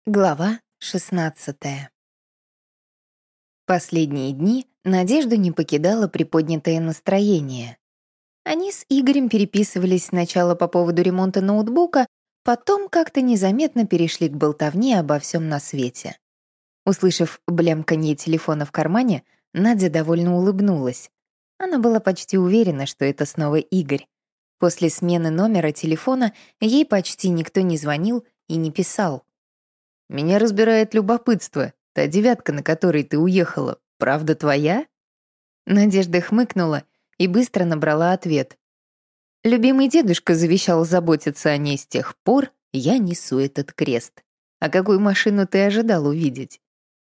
Глава 16. Последние дни Надежду не покидало приподнятое настроение. Они с Игорем переписывались сначала по поводу ремонта ноутбука, потом как-то незаметно перешли к болтовне обо всем на свете. Услышав блямканье телефона в кармане, Надя довольно улыбнулась. Она была почти уверена, что это снова Игорь. После смены номера телефона ей почти никто не звонил и не писал. «Меня разбирает любопытство. Та девятка, на которой ты уехала, правда твоя?» Надежда хмыкнула и быстро набрала ответ. «Любимый дедушка завещал заботиться о ней с тех пор, я несу этот крест. А какую машину ты ожидал увидеть?»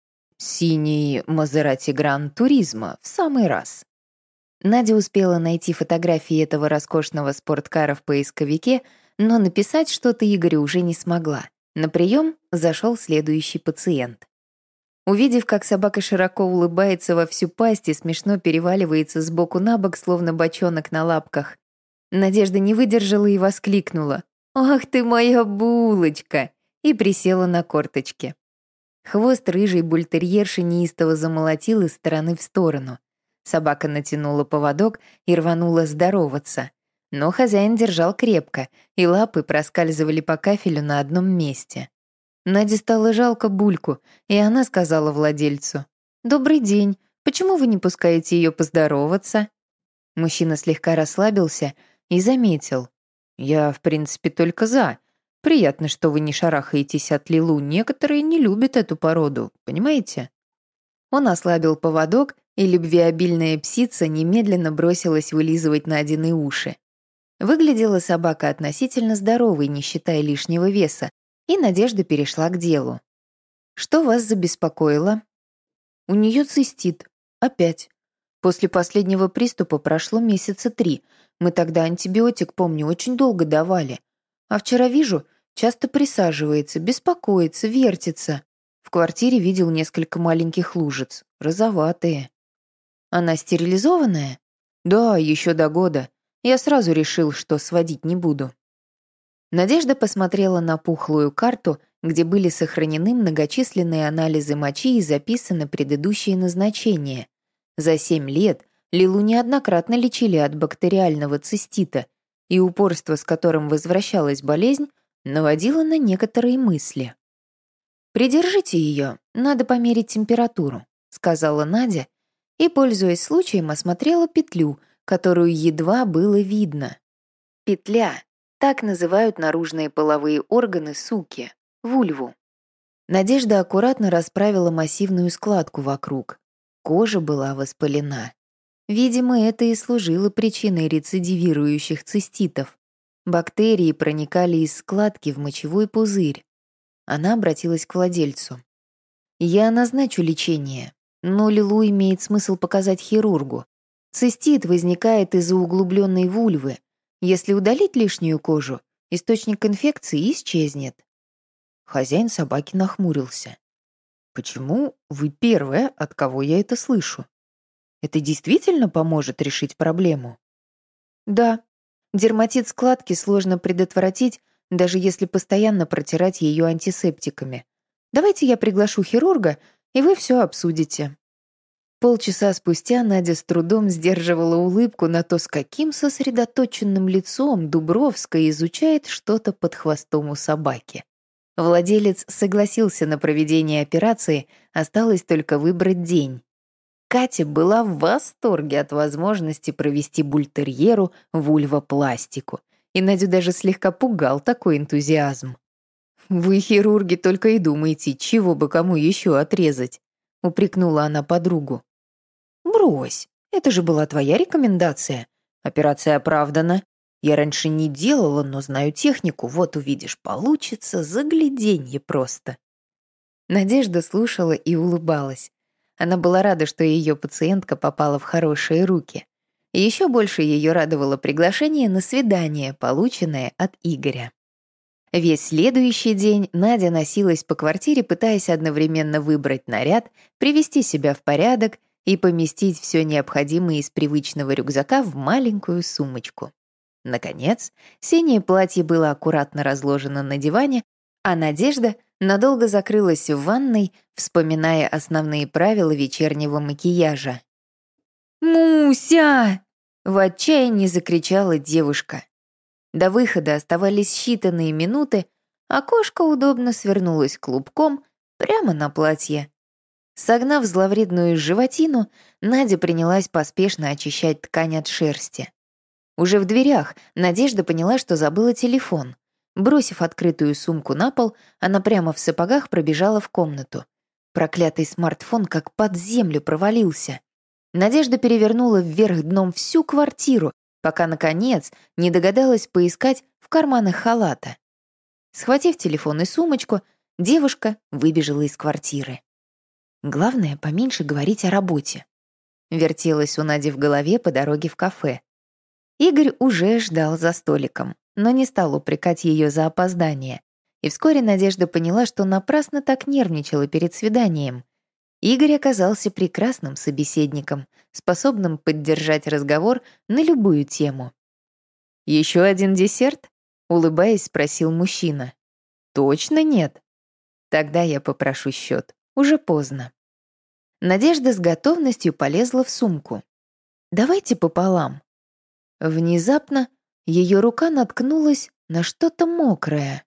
«Синий Мазерати Гран Туризмо, в самый раз». Надя успела найти фотографии этого роскошного спорткара в поисковике, но написать что-то Игорю уже не смогла. На прием зашел следующий пациент. Увидев, как собака широко улыбается во всю пасть и смешно переваливается сбоку на бок, словно бочонок на лапках, Надежда не выдержала и воскликнула: «Ах ты моя булочка!» и присела на корточки. Хвост рыжей бультерьерши неистово замолотил из стороны в сторону. Собака натянула поводок и рванула здороваться. Но хозяин держал крепко, и лапы проскальзывали по кафелю на одном месте. Наде стало жалко Бульку, и она сказала владельцу: «Добрый день, почему вы не пускаете ее поздороваться?» Мужчина слегка расслабился и заметил: «Я, в принципе, только за. Приятно, что вы не шарахаетесь от Лилу. Некоторые не любят эту породу, понимаете?» Он ослабил поводок, и любвеобильная псица немедленно бросилась вылизывать Надины уши. Выглядела собака относительно здоровой, не считая лишнего веса, и Надежда перешла к делу. «Что вас забеспокоило?» «У нее цистит. Опять. После последнего приступа прошло месяца 3. Мы тогда антибиотик, помню, очень долго давали. А вчера вижу, часто присаживается, беспокоится, вертится. В квартире видел несколько маленьких лужиц, розоватые». «Она стерилизованная?» «Да, еще до года. Я сразу решил, что сводить не буду». Надежда посмотрела на пухлую карту, где были сохранены многочисленные анализы мочи и записаны предыдущие назначения. За 7 лет Лилу неоднократно лечили от бактериального цистита, и упорство, с которым возвращалась болезнь, наводило на некоторые мысли. «Придержите ее, надо померить температуру», — сказала Надя, и, пользуясь случаем, осмотрела петлю, которую едва было видно. Петля — так называют наружные половые органы суки, вульву. Надежда аккуратно расправила массивную складку вокруг. Кожа была воспалена. Видимо, это и служило причиной рецидивирующих циститов. Бактерии проникали из складки в мочевой пузырь. Она обратилась к владельцу. «Я назначу лечение, но Лилу имеет смысл показать хирургу. Цистит возникает из-за углубленной вульвы. Если удалить лишнюю кожу, источник инфекции исчезнет». Хозяин собаки нахмурился. «Почему вы первая, от кого я это слышу? Это действительно поможет решить проблему?» «Да, дерматит складки сложно предотвратить, даже если постоянно протирать ее антисептиками. Давайте я приглашу хирурга, и вы все обсудите». Полчаса спустя Надя с трудом сдерживала улыбку на то, с каким сосредоточенным лицом Дубровская изучает что-то под хвостом у собаки. Владелец согласился на проведение операции, осталось только выбрать день. Катя была в восторге от возможности провести бультерьеру вульвопластику, и Надю даже слегка пугал такой энтузиазм. «Вы, хирурги, только и думаете, чего бы кому еще отрезать», — упрекнула она подругу. «Брось, это же была твоя рекомендация. Операция оправдана. Я раньше не делала, но знаю технику. Вот увидишь, получится загляденье просто». Надежда слушала и улыбалась. Она была рада, что ее пациентка попала в хорошие руки. И еще больше ее радовало приглашение на свидание, полученное от Игоря. Весь следующий день Надя носилась по квартире, пытаясь одновременно выбрать наряд, привести себя в порядок и поместить все необходимое из привычного рюкзака в маленькую сумочку. Наконец, синее платье было аккуратно разложено на диване, а Надежда Надолго закрылась в ванной, вспоминая основные правила вечернего макияжа. «Муся!» — в отчаянии закричала девушка. До выхода оставались считанные минуты, а кошка удобно свернулась клубком прямо на платье. Согнав зловредную животину, Надя принялась поспешно очищать ткань от шерсти. Уже в дверях Надежда поняла, что забыла телефон. Бросив открытую сумку на пол, она прямо в сапогах пробежала в комнату. Проклятый смартфон как под землю провалился. Надежда перевернула вверх дном всю квартиру, пока, наконец, не догадалась поискать в карманах халата. Схватив телефон и сумочку, девушка выбежала из квартиры. Главное, поменьше говорить о работе. Вертелась у Нади в голове по дороге в кафе. Игорь уже ждал за столиком, но не стал упрекать ее за опоздание. И вскоре Надежда поняла, что напрасно так нервничала перед свиданием. Игорь оказался прекрасным собеседником, способным поддержать разговор на любую тему. «Еще один десерт?» — улыбаясь, спросил мужчина. «Точно нет? Тогда я попрошу счет. Уже поздно». Надежда с готовностью полезла в сумку. «Давайте пополам». Внезапно ее рука наткнулась на что-то мокрое.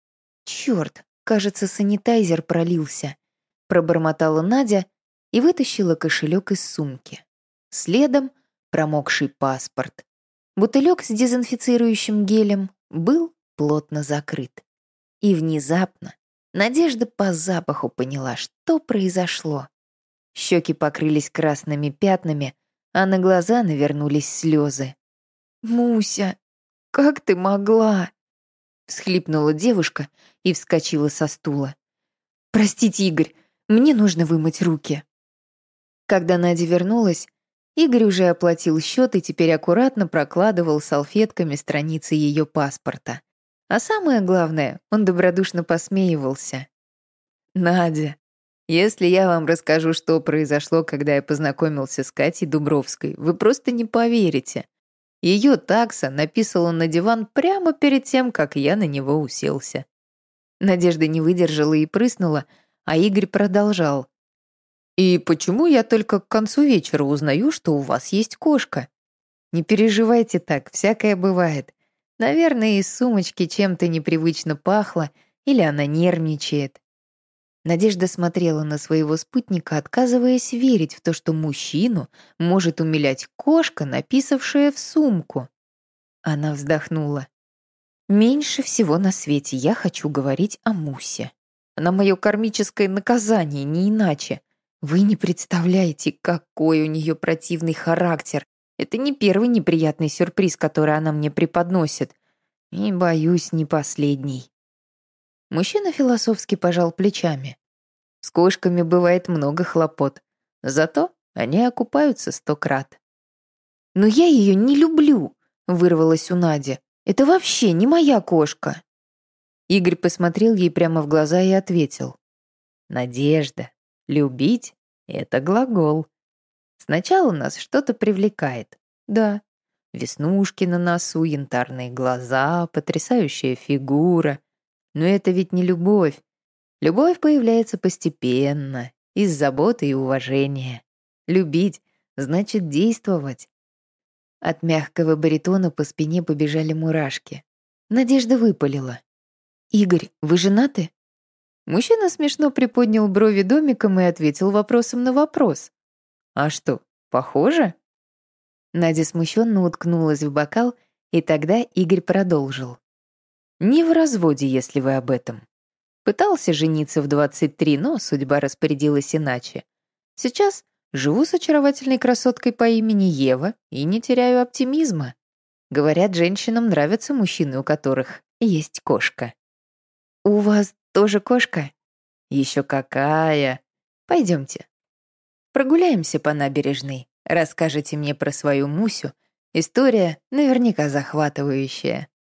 «Черт, кажется, санитайзер пролился», — пробормотала Надя и вытащила кошелек из сумки. Следом промокший паспорт. Бутылек с дезинфицирующим гелем был плотно закрыт. И внезапно Надежда по запаху поняла, что произошло. Щеки покрылись красными пятнами, а на глаза навернулись слезы. «Муся, как ты могла?» — всхлипнула девушка и вскочила со стула. «Простите, Игорь, мне нужно вымыть руки». Когда Надя вернулась, Игорь уже оплатил счет и теперь аккуратно прокладывал салфетками страницы ее паспорта. А самое главное, он добродушно посмеивался. «Надя, если я вам расскажу, что произошло, когда я познакомился с Катей Дубровской, вы просто не поверите. Ее такса написала на диван прямо перед тем, как я на него уселся». Надежда не выдержала и прыснула, а Игорь продолжал. «И почему я только к концу вечера узнаю, что у вас есть кошка? Не переживайте так, всякое бывает. Наверное, из сумочки чем-то непривычно пахло, или она нервничает». Надежда смотрела на своего спутника, отказываясь верить в то, что мужчину может умилять кошка, написавшая в сумку. Она вздохнула. «Меньше всего на свете я хочу говорить о Мусе. Она мое кармическое наказание, не иначе. Вы не представляете, какой у нее противный характер. Это не первый неприятный сюрприз, который она мне преподносит. И, боюсь, не последний». Мужчина философски пожал плечами. С кошками бывает много хлопот, зато они окупаются 100 крат. «Но я ее не люблю», — вырвалась у Нади. «Это вообще не моя кошка». Игорь посмотрел ей прямо в глаза и ответил. «Надежда, любить — это глагол. Сначала нас что-то привлекает. Да, веснушки на носу, янтарные глаза, потрясающая фигура. Но это ведь не любовь. Любовь появляется постепенно, из заботы и уважения. Любить значит действовать». От мягкого баритона по спине побежали мурашки. Надежда выпалила. «Игорь, вы женаты?» Мужчина смешно приподнял брови домиком и ответил вопросом на вопрос. «А что, похоже?» Надя смущенно уткнулась в бокал, и тогда Игорь продолжил. «Не в разводе, если вы об этом. Пытался жениться в 23, но судьба распорядилась иначе. Сейчас живу с очаровательной красоткой по имени Ева и не теряю оптимизма. Говорят, женщинам нравятся мужчины, у которых есть кошка». «У вас тоже кошка?» «Еще какая! Пойдемте. Прогуляемся по набережной. Расскажете мне про свою Мусю. История наверняка захватывающая».